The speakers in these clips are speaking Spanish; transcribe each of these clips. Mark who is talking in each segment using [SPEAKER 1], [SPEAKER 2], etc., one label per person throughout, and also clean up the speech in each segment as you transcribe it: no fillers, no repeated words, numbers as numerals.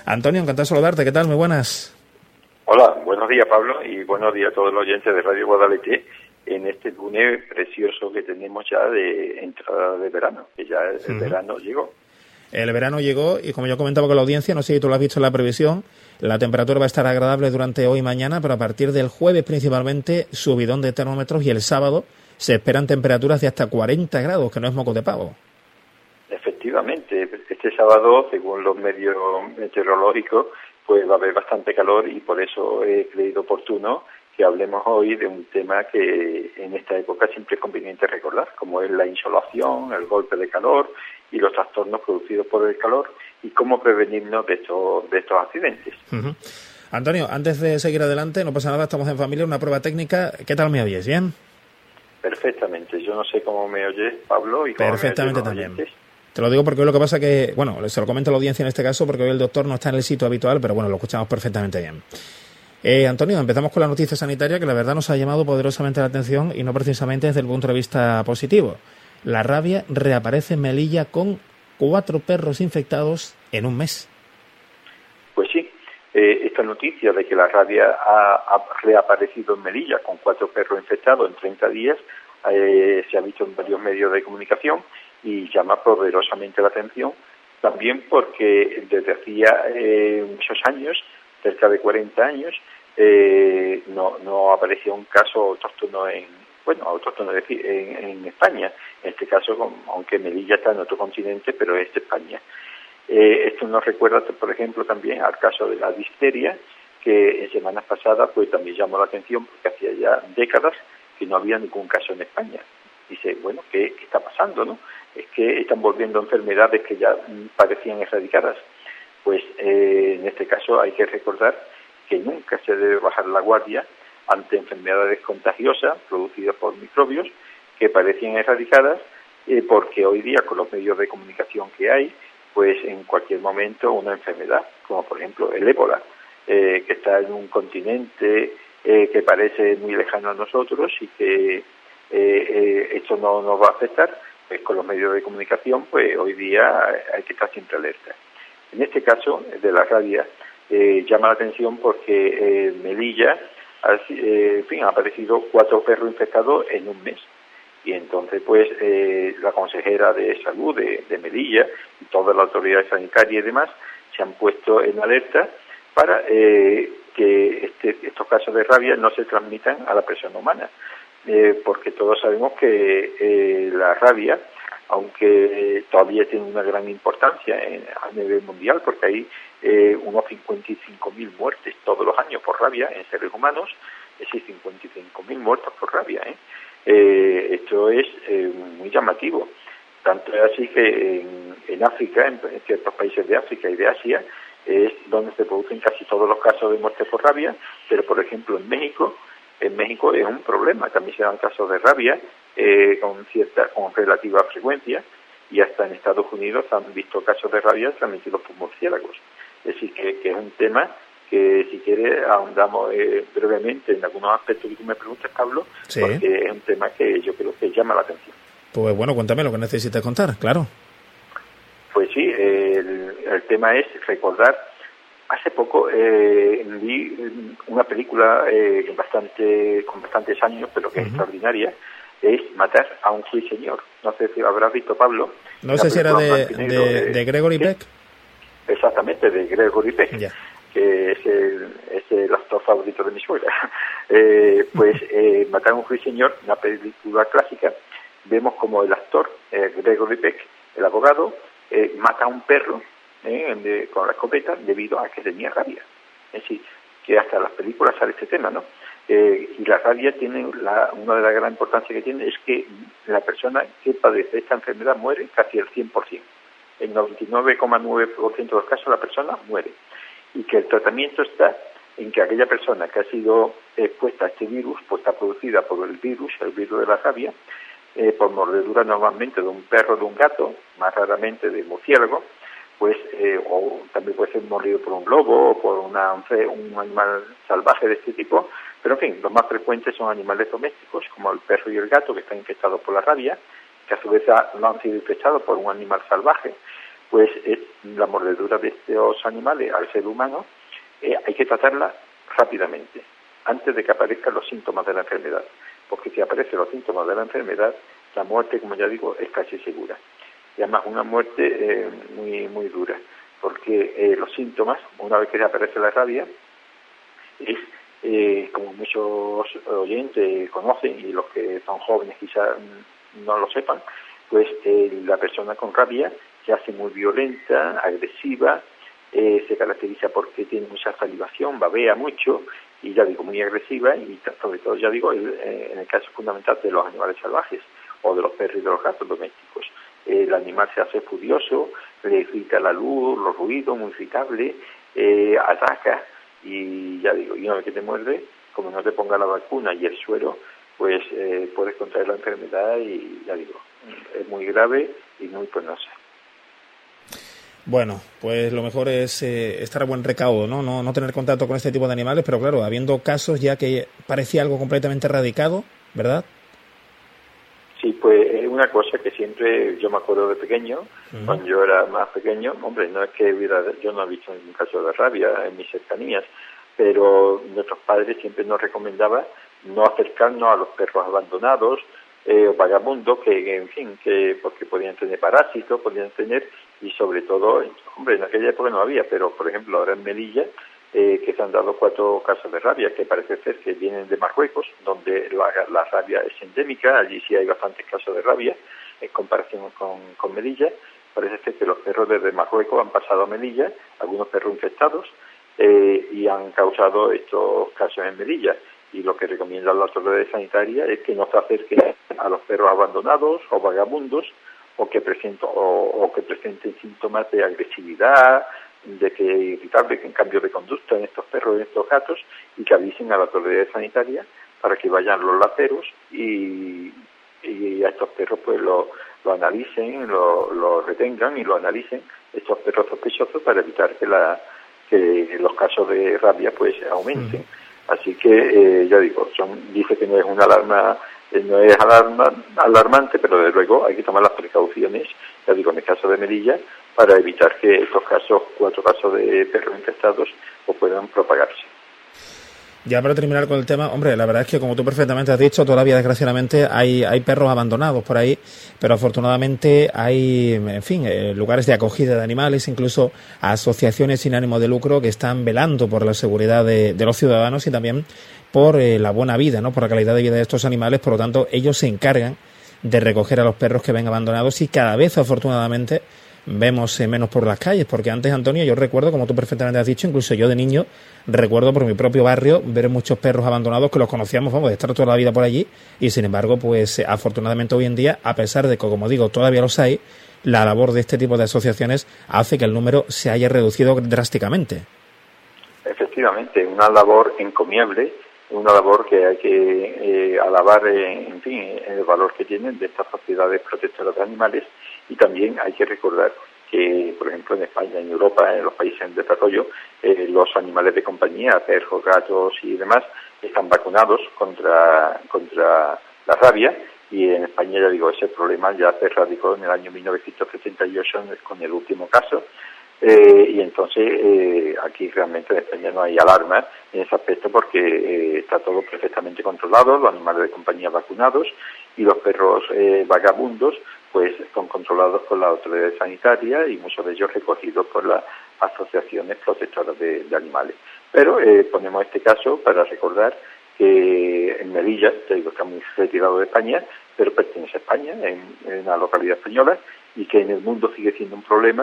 [SPEAKER 1] Antonio, encantado de saludarte. ¿Qué tal? Muy buenas.
[SPEAKER 2] Hola, buenos días, Pablo, y buenos días a todos los oyentes de Radio Guadalete en este lunes precioso que tenemos ya de entrada de verano, que ya el verano llegó.
[SPEAKER 1] El verano llegó y, como yo comentaba con la audiencia, no sé si tú lo has visto en la previsión, la temperatura va a estar agradable durante hoy y mañana, pero a partir del jueves principalmente subidón de termómetros y el sábado se esperan temperaturas de hasta 40 grados, que no es moco de pavo.
[SPEAKER 2] Efectivamente, este sábado, según los medios meteorológicos, pues va a haber bastante calor y por eso he creído oportuno que hablemos hoy de un tema que en esta época siempre es conveniente recordar, como es la insolación, el golpe de calor y los trastornos producidos por el calor y cómo prevenirnos de estos accidentes.
[SPEAKER 1] Antonio, antes de seguir adelante, no pasa nada, estamos en familia, una prueba técnica. ¿Qué tal me oyes? ¿Bien?
[SPEAKER 2] Perfectamente. Yo no sé cómo me oyes, Pablo, y cómo
[SPEAKER 1] perfectamente
[SPEAKER 2] me oyes
[SPEAKER 1] también. Te lo digo porque hoy lo que pasa que, bueno, se lo comento a la audiencia en este caso porque hoy el doctor no está en el sitio habitual, pero bueno, lo escuchamos perfectamente bien. Antonio, empezamos con la noticia sanitaria que la verdad nos ha llamado poderosamente la atención y no precisamente desde el punto de vista positivo. La rabia reaparece en Melilla con 4 perros infectados en un mes.
[SPEAKER 2] Pues sí, esta noticia de que la rabia ha reaparecido en Melilla con 4 perros infectados en 30 días se ha visto en varios medios de comunicación y llama poderosamente la atención, también porque desde hacía muchos años, cerca de 40 años, no aparecía un caso autóctono en España. En este caso, aunque Melilla está en otro continente, pero es de España. Esto nos recuerda, por ejemplo, también al caso de la difteria, que en semanas pasadas pues también llamó la atención porque hacía ya décadas que no había ningún caso en España. Dice, bueno, ¿qué está pasando, no? Es que están volviendo enfermedades que ya parecían erradicadas. Pues en este caso hay que recordar que nunca se debe bajar la guardia ante enfermedades contagiosas producidas por microbios que parecían erradicadas, porque hoy día con los medios de comunicación que hay, pues en cualquier momento una enfermedad, como por ejemplo el ébola, que está en un continente que parece muy lejano a nosotros y que esto no nos va a afectar, pues con los medios de comunicación, pues hoy día hay que estar siempre alerta. En este caso, de la rabia, llama la atención porque en Melilla ha aparecido 4 perros infectados en un mes. Y entonces, pues, la consejera de salud de Melilla y todas las autoridades sanitarias y demás se han puesto en alerta para que estos casos de rabia no se transmitan a la persona humana. Porque todos sabemos que la rabia, aunque todavía tiene una gran importancia a nivel mundial, porque hay unos 55.000 muertes todos los años por rabia en seres humanos, es decir, 55.000 muertos por rabia. Esto es muy llamativo. Tanto es así que en África, en ciertos países de África y de Asia, es donde se producen casi todos los casos de muerte por rabia, pero por ejemplo en México es un problema, también se dan casos de rabia con relativa frecuencia, y hasta en Estados Unidos han visto casos de rabia transmitidos por murciélagos. Es decir, que es un tema que, si quieres, ahondamos brevemente en algunos aspectos que tú me preguntas, Pablo, sí, porque es un tema que yo creo que llama la atención.
[SPEAKER 1] Pues bueno, cuéntame lo que necesites contar, claro.
[SPEAKER 2] Pues sí, el tema es recordar. Hace poco vi una película con bastantes años, pero que es extraordinaria, es Matar a un ruiseñor. No sé si lo habrás visto, Pablo.
[SPEAKER 1] No sé si era de Gregory Peck.
[SPEAKER 2] Exactamente, de Gregory Peck,
[SPEAKER 1] yeah,
[SPEAKER 2] que es el actor favorito de mi suegra. Matar a un ruiseñor, una película clásica, vemos como el actor, Gregory Peck, el abogado, mata a un perro con la escopeta debido a que tenía rabia. Es decir, que hasta en las películas sale este tema, ¿no? Y la rabia tiene una de las grandes importancias que tiene es que la persona que padece esta enfermedad muere casi el 100%. En 99,9% de los casos la persona muere. Y que el tratamiento está en que aquella persona que ha sido expuesta a este virus, pues está producida por el virus de la rabia, por mordedura normalmente de un perro o de un gato, más raramente de murciélago, pues o también puede ser mordido por un lobo o por un animal salvaje de este tipo, pero en fin, los más frecuentes son animales domésticos como el perro y el gato, que están infectados por la rabia, que a su vez no han sido infectados por un animal salvaje, pues la mordedura de estos animales al ser humano hay que tratarla rápidamente, antes de que aparezcan los síntomas de la enfermedad, porque si aparecen los síntomas de la enfermedad, la muerte, como ya digo, es casi segura. Y además una muerte muy, muy dura, porque los síntomas, una vez que aparece la rabia, es, como muchos oyentes conocen, y los que son jóvenes quizás no lo sepan, pues la persona con rabia se hace muy violenta, agresiva, se caracteriza porque tiene mucha salivación, babea mucho, y ya digo, muy agresiva, y sobre todo, ya digo, en el caso fundamental de los animales salvajes, o de los perros y de los gatos domésticos. El animal se hace furioso, le irrita la luz, los ruidos, muy irritable, ataca, y ya digo, y una vez que te muerde, como no te ponga la vacuna y el suero, pues puedes contraer la enfermedad, y ya digo, es muy grave y muy penosa.
[SPEAKER 1] Bueno, pues lo mejor es estar a buen recaudo, ¿no? No tener contacto con este tipo de animales, pero claro, habiendo casos ya que parecía algo completamente erradicado, ¿verdad?
[SPEAKER 2] Sí, pues es una cosa que siempre yo me acuerdo de pequeño, cuando yo era más pequeño. Hombre, no es que yo no he visto ningún caso de rabia en mis cercanías, pero nuestros padres siempre nos recomendaban no acercarnos a los perros abandonados o vagabundos, que en fin, que porque podían tener parásitos, podían tener, y sobre todo, hombre, en aquella época no había, pero por ejemplo ahora en Melilla, que se han dado 4 casos de rabia, que parece ser que vienen de Marruecos, donde la rabia es endémica. Allí sí hay bastantes casos de rabia, en comparación con Melilla. Parece ser que los perros desde Marruecos han pasado a Melilla, algunos perros infectados, y han causado estos casos en Melilla. Y lo que recomienda la autoridad sanitaria es que no se acerquen a los perros abandonados o vagabundos, o que presenten síntomas de agresividad, de que irritable, que en cambio de conducta en estos perros y en estos gatos, y que avisen a la autoridad sanitaria para que vayan los laceros y a estos perros pues lo analicen, lo retengan y lo analicen, estos perros sospechosos, para evitar que los casos de rabia pues aumenten. Así que ya digo, dice que no es una alarma, no es alarmante, pero desde luego hay que tomar las precauciones, ya digo, en el caso de Melilla, para evitar que estos 4 casos de perros infectados puedan propagarse.
[SPEAKER 1] Ya para terminar con el tema, hombre, la verdad es que como tú perfectamente has dicho, todavía desgraciadamente hay perros abandonados por ahí, pero afortunadamente hay, en fin, lugares de acogida de animales, incluso asociaciones sin ánimo de lucro que están velando por la seguridad de los ciudadanos y también por la buena vida, ¿no? Por la calidad de vida de estos animales. Por lo tanto, ellos se encargan de recoger a los perros que ven abandonados, y cada vez, afortunadamente, vemos menos por las calles, porque antes, Antonio, yo recuerdo, como tú perfectamente has dicho, incluso yo de niño recuerdo por mi propio barrio ver muchos perros abandonados que los conocíamos, vamos, de estar toda la vida por allí, y sin embargo, pues afortunadamente hoy en día, a pesar de que, como digo, todavía los hay, la labor de este tipo de asociaciones hace que el número se haya reducido drásticamente.
[SPEAKER 2] Efectivamente, una labor encomiable, una labor que hay que alabar, en fin, el valor que tienen de estas sociedades protectoras de animales. Y también hay que recordar que, por ejemplo, en España, en Europa, en los países en desarrollo, los animales de compañía, perros, gatos y demás, están vacunados contra la rabia, y en España, ya digo, ese problema ya se erradicó en el año 1978 con el último caso, y entonces aquí realmente en España no hay alarma en ese aspecto, porque está todo perfectamente controlado, los animales de compañía vacunados, y los perros vagabundos pues son controlados por la autoridad sanitaria, y muchos de ellos recogidos por las asociaciones protectoras de animales. Pero ponemos este caso para recordar que en Melilla, te digo, está muy retirado de España, pero pertenece a España, en una localidad española, y que en el mundo sigue siendo un problema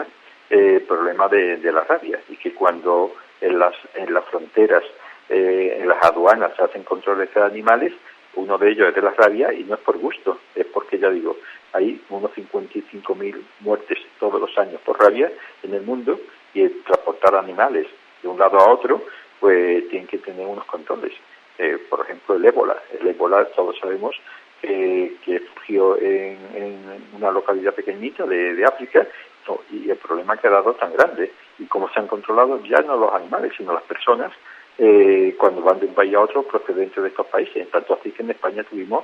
[SPEAKER 2] de la rabia, y que cuando en las fronteras, en las aduanas se hacen controles de animales, uno de ellos es de la rabia, y no es por gusto, es porque, ya digo, hay unos 55.000 muertes todos los años por rabia en el mundo, y el transportar animales de un lado a otro, pues tienen que tener unos controles. Por ejemplo, el ébola todos sabemos que surgió en una localidad pequeñita de África, y el problema ha quedado tan grande, y como se han controlado ya no los animales, sino las personas, cuando van de un país a otro procedentes de estos países. Tanto así que en España tuvimos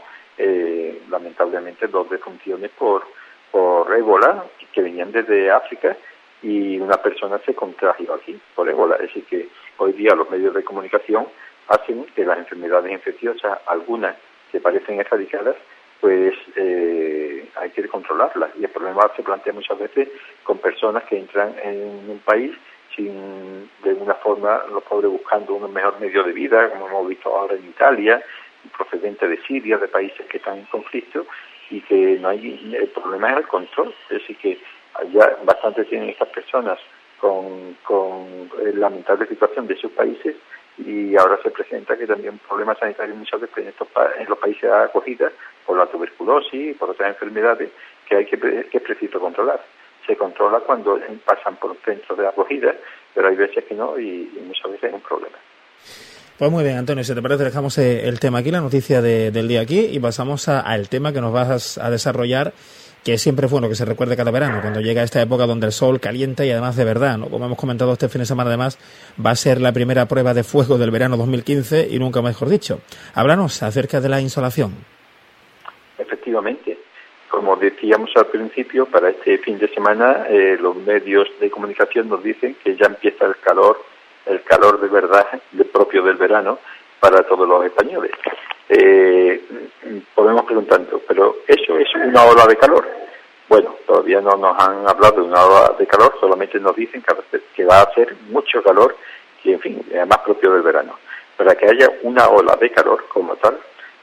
[SPEAKER 2] lamentablemente 2 defunciones por ébola, que venían desde África, y una persona se contagió aquí por ébola. Es decir, que hoy día los medios de comunicación hacen que las enfermedades infecciosas, algunas que parecen erradicadas, pues hay que controlarlas. Y el problema se plantea muchas veces con personas que entran en un país sin, de alguna forma, los pobres buscando un mejor medio de vida, como hemos visto ahora en Italia, procedente de Siria, de países que están en conflicto, y que no hay, el problema es el control. Es decir, que ya bastante tienen estas personas con la lamentable situación de sus países, y ahora se presenta que también un problema sanitario muchas veces en los países de acogida por la tuberculosis y por otras enfermedades que es preciso controlar. Se controla cuando pasan por centros de acogida, pero hay veces que no, y muchas veces es un problema.
[SPEAKER 1] Pues muy bien, Antonio, si te parece dejamos el tema aquí, la noticia del día aquí, y pasamos al tema que nos vas a desarrollar, que es siempre bueno que se recuerde cada verano, cuando llega esta época donde el sol calienta y además de verdad, ¿no? Como hemos comentado este fin de semana, además va a ser la primera prueba de fuego del verano 2015 y nunca mejor dicho. Háblanos acerca de la insolación.
[SPEAKER 2] Efectivamente, como decíamos al principio, para este fin de semana los medios de comunicación nos dicen que ya empieza el calor de verdad, propio del verano, para todos los españoles. Podemos preguntarnos, ¿pero eso es una ola de calor? Bueno, todavía no nos han hablado de una ola de calor, solamente nos dicen que va a hacer mucho calor, y en fin, más propio del verano. Para que haya una ola de calor como tal,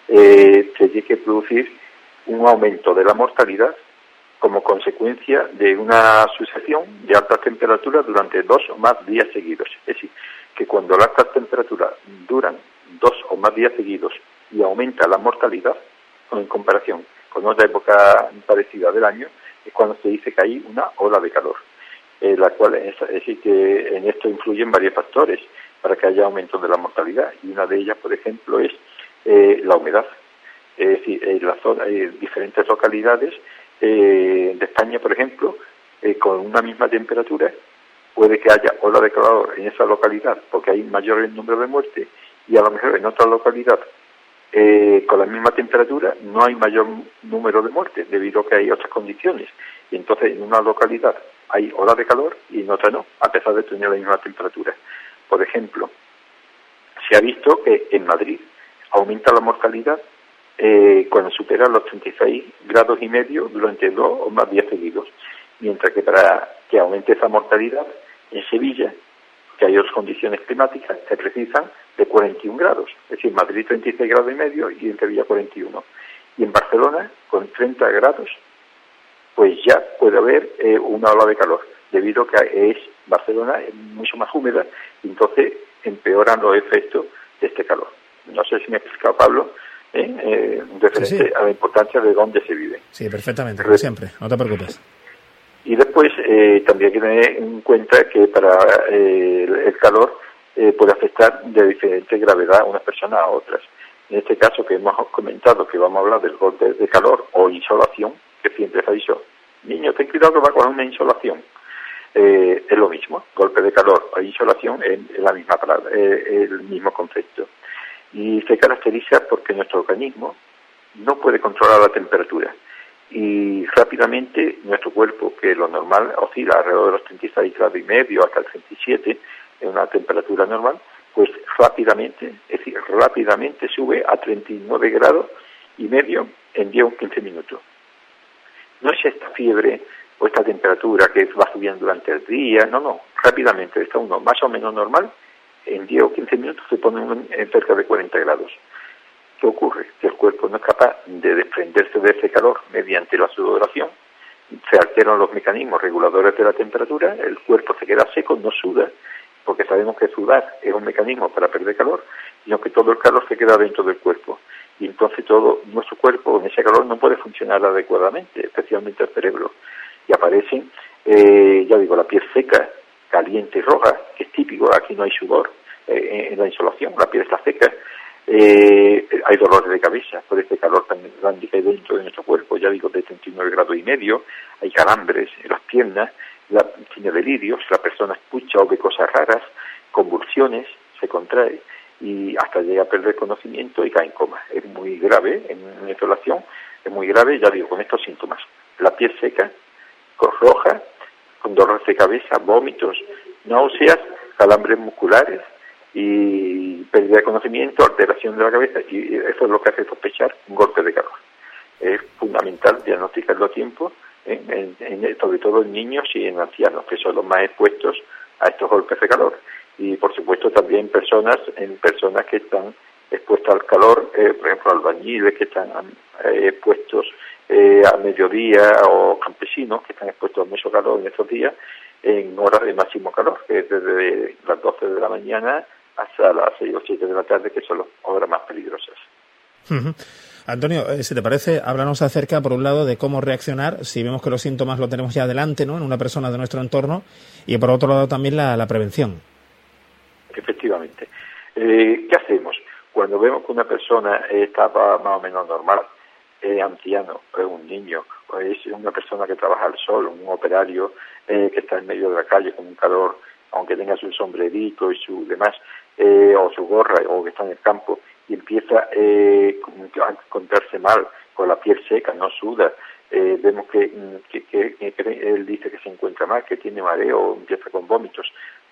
[SPEAKER 2] se tiene que producir un aumento de la mortalidad como consecuencia de una sucesión de altas temperaturas durante 2 o más días seguidos. Es decir, que cuando las altas temperaturas duran 2 o más días seguidos y aumenta la mortalidad, en comparación con otra época parecida del año, es cuando se dice que hay una ola de calor, la cual es decir que en esto influyen varios factores para que haya aumento de la mortalidad, y una de ellas, por ejemplo, es la humedad. Es decir, en la zona, diferentes localidades de España, por ejemplo, con una misma temperatura, puede que haya ola de calor en esa localidad porque hay mayor número de muertes, y a lo mejor en otra localidad con la misma temperatura no hay mayor número de muertes debido a que hay otras condiciones, y entonces en una localidad hay ola de calor y en otra no, a pesar de tener la misma temperatura. Por ejemplo, se ha visto que en Madrid aumenta la mortalidad cuando supera los 36 grados y medio durante 2 o más días seguidos, mientras que para que aumente esa mortalidad en Sevilla, que hay otras condiciones climáticas, se precisan de 41 grados, es decir, Madrid 36 grados y medio y en Sevilla 41. Y en Barcelona, con 30 grados, pues ya puede haber una ola de calor, debido a que Barcelona es mucho más húmeda, y entonces empeoran los efectos de este calor. No sé si me ha explicado, Pablo, referente a la importancia de dónde se vive.
[SPEAKER 1] Sí, perfectamente, como siempre, no te preocupes.
[SPEAKER 2] Y después también hay que tener en cuenta que para el calor puede afectar de diferente gravedad a unas personas a otras. En este caso que hemos comentado, que vamos a hablar del golpe de calor o insolación, que siempre se ha dicho, niño, ten cuidado que va a coger una insolación. Es lo mismo, golpe de calor o insolación es la misma palabra, el mismo concepto. Y se caracteriza porque nuestro organismo no puede controlar la temperatura, y rápidamente nuestro cuerpo, que lo normal oscila alrededor de los 36 grados y medio hasta el 37 en una temperatura normal, pues rápidamente sube a 39 grados y medio en 10 o 15 minutos. No es esta fiebre o esta temperatura que va subiendo durante el día, no, rápidamente está uno más o menos normal, en 10 o 15 minutos se pone uno en cerca de 40 grados. ¿Qué ocurre? Que el cuerpo no es capaz de desprenderse de ese calor mediante la sudoración, se alteran los mecanismos reguladores de la temperatura, el cuerpo se queda seco, no suda, porque sabemos que sudar es un mecanismo para perder calor, sino que todo el calor se queda dentro del cuerpo, y entonces todo nuestro cuerpo en ese calor no puede funcionar adecuadamente, especialmente el cerebro, y aparecen, la piel seca, caliente y roja, que es típico, aquí no hay sudor en la insolación, la piel está seca. Hay dolores de cabeza por este calor tan grande que hay dentro de nuestro cuerpo, de 39 grados y medio, hay calambres en las piernas, tiene delirios, la persona escucha o ve cosas raras, convulsiones, se contrae y hasta llega a perder conocimiento y cae en coma. Es muy grave en una insolación, es muy grave, con estos síntomas: la piel seca, roja, con dolores de cabeza, vómitos, náuseas, calambres musculares y pérdida de conocimiento, alteración de la cabeza, y eso es lo que hace sospechar un golpe de calor. Es fundamental diagnosticarlo a tiempo, sobre todo en niños y en ancianos, que son los más expuestos a estos golpes de calor. Y por supuesto también en personas que están expuestas al calor, por ejemplo albañiles que están expuestos a mediodía, o campesinos que están expuestos a mucho calor en estos días, en horas de máximo calor, que es desde las 12 de la mañana hasta las 6 o 7 de la tarde, que son las horas más peligrosas.
[SPEAKER 1] Antonio, si te parece, háblanos acerca, por un lado, de cómo reaccionar si vemos que los síntomas lo tenemos ya delante, ¿no?, en una persona de nuestro entorno, y por otro lado también la prevención.
[SPEAKER 2] Efectivamente. ¿Qué hacemos? Cuando vemos que una persona está más o menos normal, es anciano, es un niño, o es una persona que trabaja al sol, un operario que está en medio de la calle con un calor, aunque tenga su sombrerito y su demás, o su gorra, o que está en el campo, y empieza a encontrarse mal, con la piel seca, no suda, vemos que él dice que se encuentra mal, que tiene mareo, empieza con vómitos,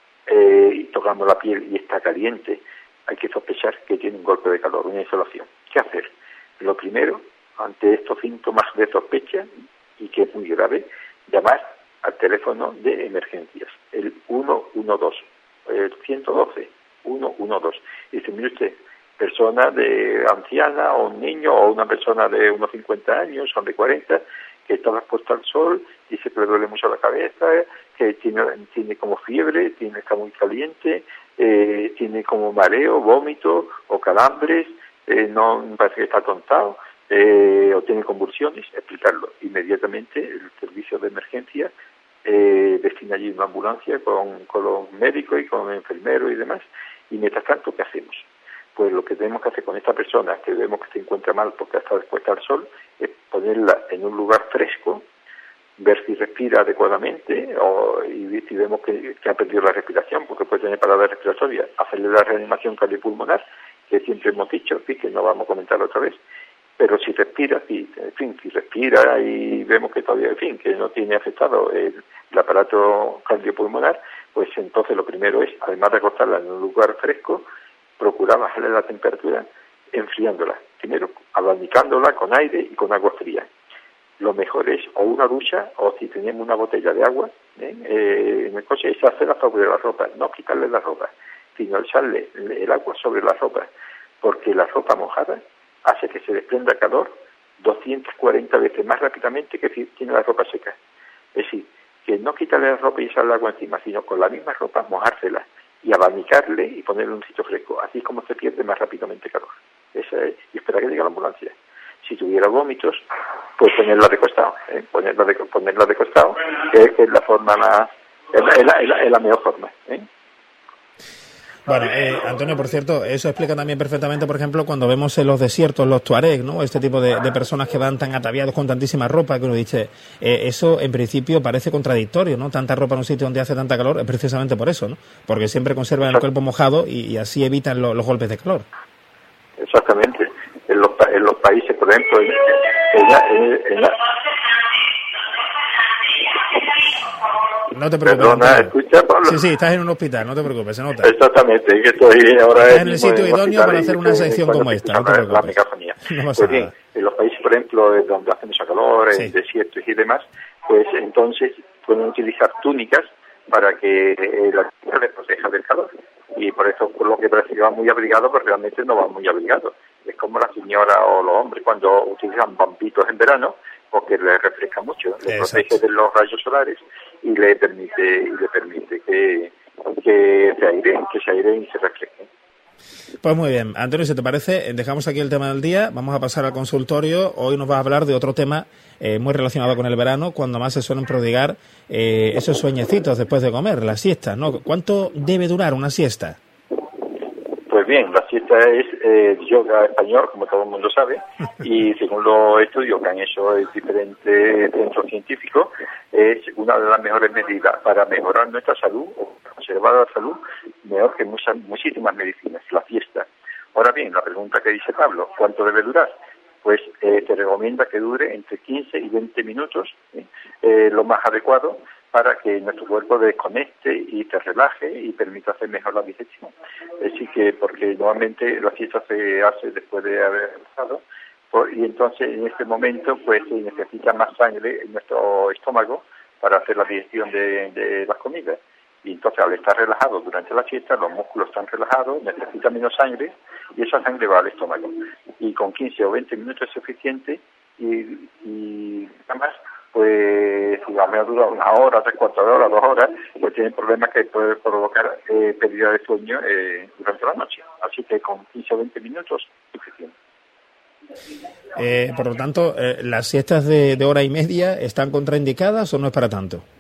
[SPEAKER 2] y tocamos la piel y está caliente, hay que sospechar que tiene un golpe de calor, una insolación. ¿Qué hacer? Lo primero, ante estos síntomas de sospecha, y que es muy grave, llamar al teléfono de emergencias, el 112, el 112, 112. Dice, mire usted, persona de anciana, o un niño, o una persona de unos 50 años, o de 40, que está expuesta al sol, dice que le duele mucho la cabeza, que tiene como fiebre, está muy caliente, tiene como mareo, vómito o calambres, no parece que está atontado, o tiene convulsiones, explicarlo. Inmediatamente el servicio de emergencia destina allí una ambulancia con los médicos y con enfermeros y demás, y mientras tanto, ¿qué hacemos? Pues lo que tenemos que hacer con esta persona, que vemos que se encuentra mal porque ha estado expuesta al sol, es ponerla en un lugar fresco, ver si respira adecuadamente, y si vemos que ha perdido la respiración, porque puede tener parada respiratoria, hacerle la reanimación cardiopulmonar, que siempre hemos dicho, que no vamos a comentar otra vez, pero si respira, si respira y vemos que todavía, que no tiene afectado el aparato cardiopulmonar, pues entonces lo primero es, además de acostarla en un lugar fresco, procurar bajarle la temperatura enfriándola. Primero, abanicándola con aire y con agua fría. Lo mejor es o una ducha, o si tenemos una botella de agua en el coche, es hacerla sobre la ropa, no quitarle la ropa, sino echarle el agua sobre la ropa, porque la ropa mojada hace que se desprenda calor 240 veces más rápidamente que si tiene la ropa seca. Es decir, que no quitarle la ropa y echarle agua encima, sino con la misma ropa mojársela y abanicarle y ponerle un sitio fresco, así como se pierde más rápidamente calor. Y esperar que llegue la ambulancia. Si tuviera vómitos, pues ponerla de costado, ponerla de costado, que es la forma más, es la mejor forma.
[SPEAKER 1] Bueno, Antonio, por cierto, eso explica también perfectamente, por ejemplo, cuando vemos en los desiertos los tuareg, ¿no? Este tipo de personas que van tan ataviados con tantísima ropa, que uno dice, eso en principio parece contradictorio, ¿no? Tanta ropa en un sitio donde hace tanta calor, es precisamente por eso, ¿no? Porque siempre conservan el cuerpo mojado y así evitan los golpes de calor.
[SPEAKER 2] Exactamente. En los países, por ejemplo,
[SPEAKER 1] No te preocupes.
[SPEAKER 2] Perdona, ¿escucha, Pablo?
[SPEAKER 1] Sí, estás en un hospital, no te preocupes, se nota.
[SPEAKER 2] Exactamente, que estoy ahora
[SPEAKER 1] estás en el sitio idóneo para hacer una sección como esta, no te preocupes.
[SPEAKER 2] La megafonía.
[SPEAKER 1] No pasa
[SPEAKER 2] pues bien,
[SPEAKER 1] nada.
[SPEAKER 2] En los países, por ejemplo, donde hace mucho calor, en desiertos y demás, pues entonces pueden utilizar túnicas para que la tierra les proteja del calor. Y por eso, por lo que parece que van muy abrigados, pero realmente no van muy abrigados. Es como la señora o los hombres cuando utilizan vampitos en verano, porque les refresca mucho, les protege de los rayos solares y le permite que se aireen y se refresquen.
[SPEAKER 1] Pues muy bien, Antonio, si te parece, dejamos aquí el tema del día, vamos a pasar al consultorio. Hoy nos vas a hablar de otro tema muy relacionado con el verano, cuando más se suelen prodigar esos sueñecitos después de comer, las siestas, ¿no? ¿Cuánto debe durar una siesta?
[SPEAKER 2] Pues bien, la siesta es yoga español, como todo el mundo sabe, y según los estudios que han hecho diferentes centros científicos, es una de las mejores medidas para mejorar nuestra salud o conservar la salud, mejor que muchísimas medicinas, la siesta. Ahora bien, la pregunta que dice Pablo, ¿cuánto debe durar? Pues te recomienda que dure entre 15 y 20 minutos, lo más adecuado, para que nuestro cuerpo desconecte y te relaje y permita hacer mejor la digestión. Es decir, que porque normalmente la siesta se hace después de haber almorzado, y entonces en este momento pues se necesita más sangre en nuestro estómago para hacer la digestión de las comidas. Y entonces al estar relajado durante la siesta, los músculos están relajados, necesitan menos sangre y esa sangre va al estómago. Y con 15 o 20 minutos es suficiente y además, pues si la media dura una hora, 3/4 horas, 2 horas, pues tienen problemas que puede provocar pérdida de sueño durante la noche. Así que con 15 o 20 minutos es suficiente.
[SPEAKER 1] Por lo tanto, ¿las siestas de hora y media están contraindicadas o no es para tanto?